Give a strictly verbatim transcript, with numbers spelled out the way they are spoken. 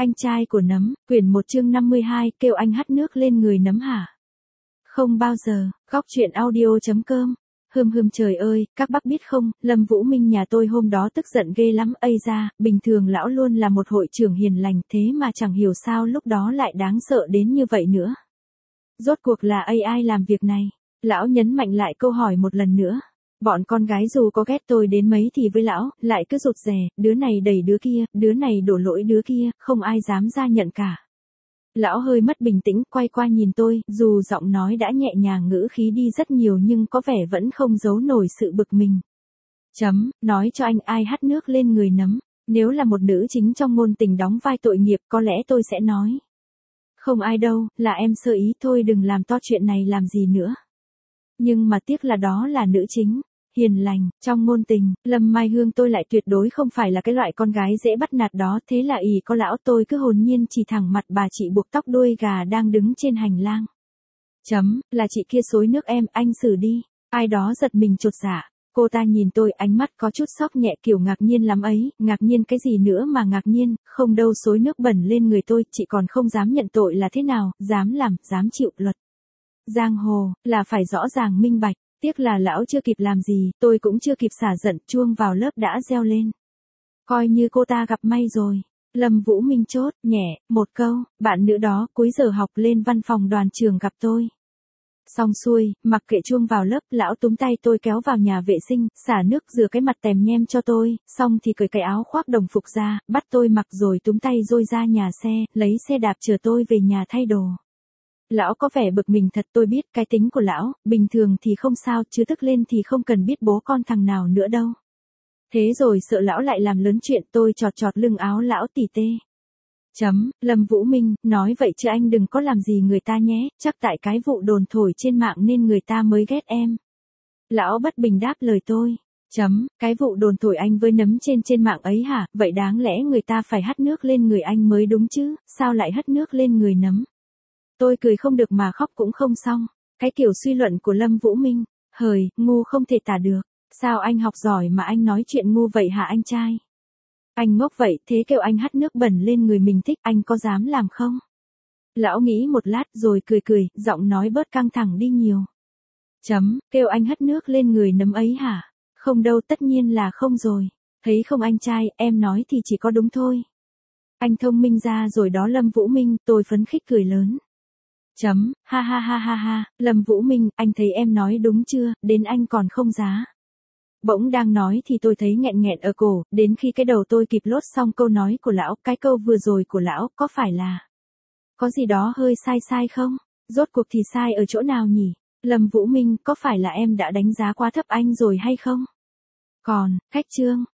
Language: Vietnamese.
Anh trai của nấm, quyển một chương năm mươi hai, kêu anh hắt nước lên người nấm hả? Không bao giờ, góc chuyện audio chấm com. Hừm hừm trời ơi, các bác biết không, Lâm Vũ Minh nhà tôi hôm đó tức giận ghê lắm, ây da, bình thường lão luôn là một hội trưởng hiền lành, thế mà chẳng hiểu sao lúc đó lại đáng sợ đến như vậy nữa. Rốt cuộc là ai ai làm việc này? Lão nhấn mạnh lại câu hỏi một lần nữa. Bọn con gái dù có ghét tôi đến mấy thì với lão, lại cứ rụt rè, đứa này đẩy đứa kia, đứa này đổ lỗi đứa kia, không ai dám ra nhận cả. Lão hơi mất bình tĩnh, quay qua nhìn tôi, dù giọng nói đã nhẹ nhàng ngữ khí đi rất nhiều nhưng có vẻ vẫn không giấu nổi sự bực mình. Chấm, nói cho anh ai hắt nước lên người nấm, nếu là một nữ chính trong ngôn tình đóng vai tội nghiệp có lẽ tôi sẽ nói. Không ai đâu, là em sơ ý thôi, đừng làm to chuyện này làm gì nữa. Nhưng mà tiếc là đó là nữ chính, hiền lành, trong ngôn tình, Lâm Mai Hương tôi lại tuyệt đối không phải là cái loại con gái dễ bắt nạt đó, thế là ỷ có lão tôi cứ hồn nhiên chỉ thẳng mặt bà chị buộc tóc đuôi gà đang đứng trên hành lang. Chấm, là chị kia xối nước em, anh xử đi, ai đó giật mình chột dạ. Cô ta nhìn tôi ánh mắt có chút sốc nhẹ kiểu ngạc nhiên lắm ấy, ngạc nhiên cái gì nữa mà ngạc nhiên, không đâu xối nước bẩn lên người tôi, chị còn không dám nhận tội là thế nào, dám làm, dám chịu luật. Giang hồ, là phải rõ ràng minh bạch, tiếc là lão chưa kịp làm gì, tôi cũng chưa kịp xả giận, chuông vào lớp đã reo lên. Coi như cô ta gặp may rồi. Lâm Vũ Minh chốt, nhẹ, một câu, bạn nữ đó cuối giờ học lên văn phòng đoàn trường gặp tôi. Xong xuôi, mặc kệ chuông vào lớp, lão túm tay tôi kéo vào nhà vệ sinh, xả nước rửa cái mặt tèm nhem cho tôi, xong thì cởi cái áo khoác đồng phục ra, bắt tôi mặc rồi túm tay rồi ra nhà xe, lấy xe đạp chờ tôi về nhà thay đồ. Lão có vẻ bực mình thật, tôi biết cái tính của lão, bình thường thì không sao, chứ tức lên thì không cần biết bố con thằng nào nữa đâu. Thế rồi sợ lão lại làm lớn chuyện, tôi chọt chọt lưng áo lão tỉ tê. Chấm, Lâm Vũ Minh, nói vậy chứ anh đừng có làm gì người ta nhé, chắc tại cái vụ đồn thổi trên mạng nên người ta mới ghét em. Lão bất bình đáp lời tôi. Chấm, cái vụ đồn thổi anh với nấm trên trên mạng ấy hả, vậy đáng lẽ người ta phải hắt nước lên người anh mới đúng chứ, sao lại hắt nước lên người nấm? Tôi cười không được mà khóc cũng không xong. Cái kiểu suy luận của Lâm Vũ Minh, hời, ngu không thể tả được. Sao anh học giỏi mà anh nói chuyện ngu vậy hả anh trai? Anh ngốc vậy, thế kêu anh hắt nước bẩn lên người mình thích, anh có dám làm không? Lão nghĩ một lát rồi cười cười, giọng nói bớt căng thẳng đi nhiều. Chấm, kêu anh hắt nước lên người nấm ấy hả? Không đâu, tất nhiên là không rồi. Thấy không anh trai, em nói thì chỉ có đúng thôi. Anh thông minh ra rồi đó Lâm Vũ Minh, tôi phấn khích cười lớn. Chấm, ha ha ha ha ha, Lâm Vũ Minh, anh thấy em nói đúng chưa, đến anh còn không giá. Bỗng đang nói thì tôi thấy nghẹn nghẹn ở cổ, đến khi cái đầu tôi kịp lốt xong câu nói của lão, cái câu vừa rồi của lão, có phải là có gì đó hơi sai sai không? Rốt cuộc thì sai ở chỗ nào nhỉ? Lâm Vũ Minh, có phải là em đã đánh giá quá thấp anh rồi hay không? Còn, khách trương,